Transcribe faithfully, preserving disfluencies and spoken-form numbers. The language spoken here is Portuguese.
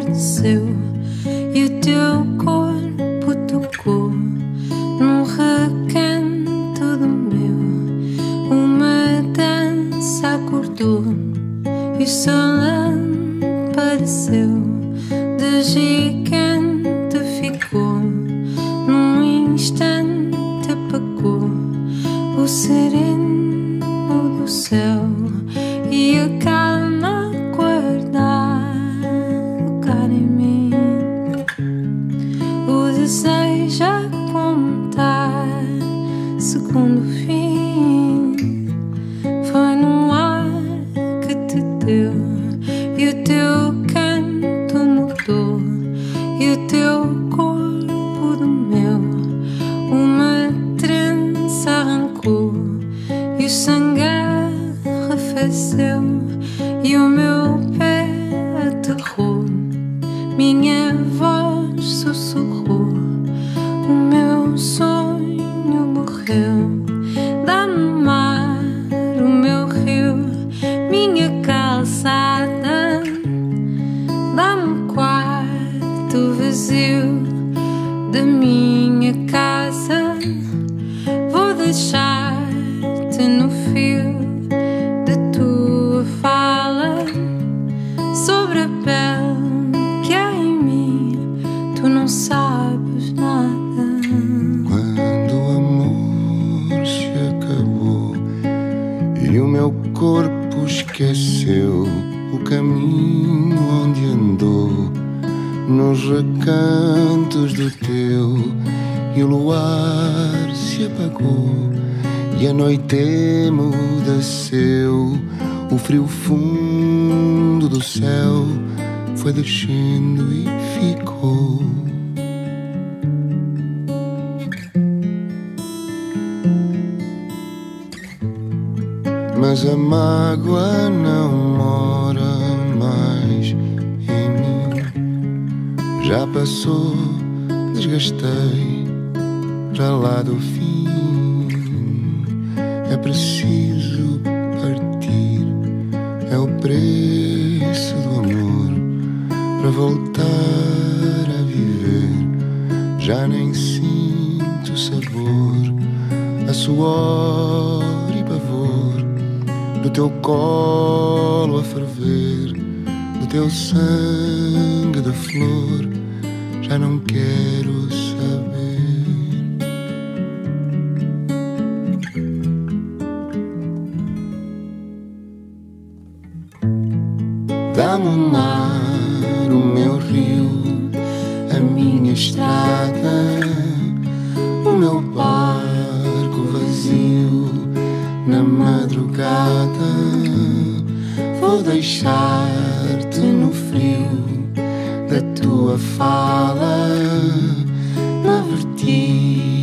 padeceu e o teu corpo tocou num recanto do meu. Uma dança acordou e o solano padeceu. De gigante ficou, num instante apagou o sereno do céu e a calma guardar lugar em mim. O desejo a contar segundo o fim foi no ar que te deu e o teu canto mudou e o teu corpo do meu. Uma trança arrancou e o sangue arrefeceu e o meu pé aterrou. Minha voz sussurrou, o meu sonho morreu. Dá-me mar, o meu rio, minha calçada. Dá-me quarto vazio da minha casa. Vou deixar-te no fio da tua fala, sobre a pele que há em mim. Tu não sabes nada. Quando o amor se acabou e o meu corpo esqueceu o caminho onde andou, nos recantos do teu, e o luar se apagou e a noite emudeceu. O frio fundo do céu foi descendo e ficou. Mas a mágoa não mora mais em mim. Já passou, desgastei para lá do fim. É preciso partir, é o preço do amor para voltar a viver. Já nem sinto sabor, a suor e pavor do teu colo a ferver, do teu sangue de flor. Já não quero saber. Dá-me o mar, o meu rio, a minha estrada, o meu barco vazio na madrugada. Vou deixar-te no frio da tua fala, na vertigem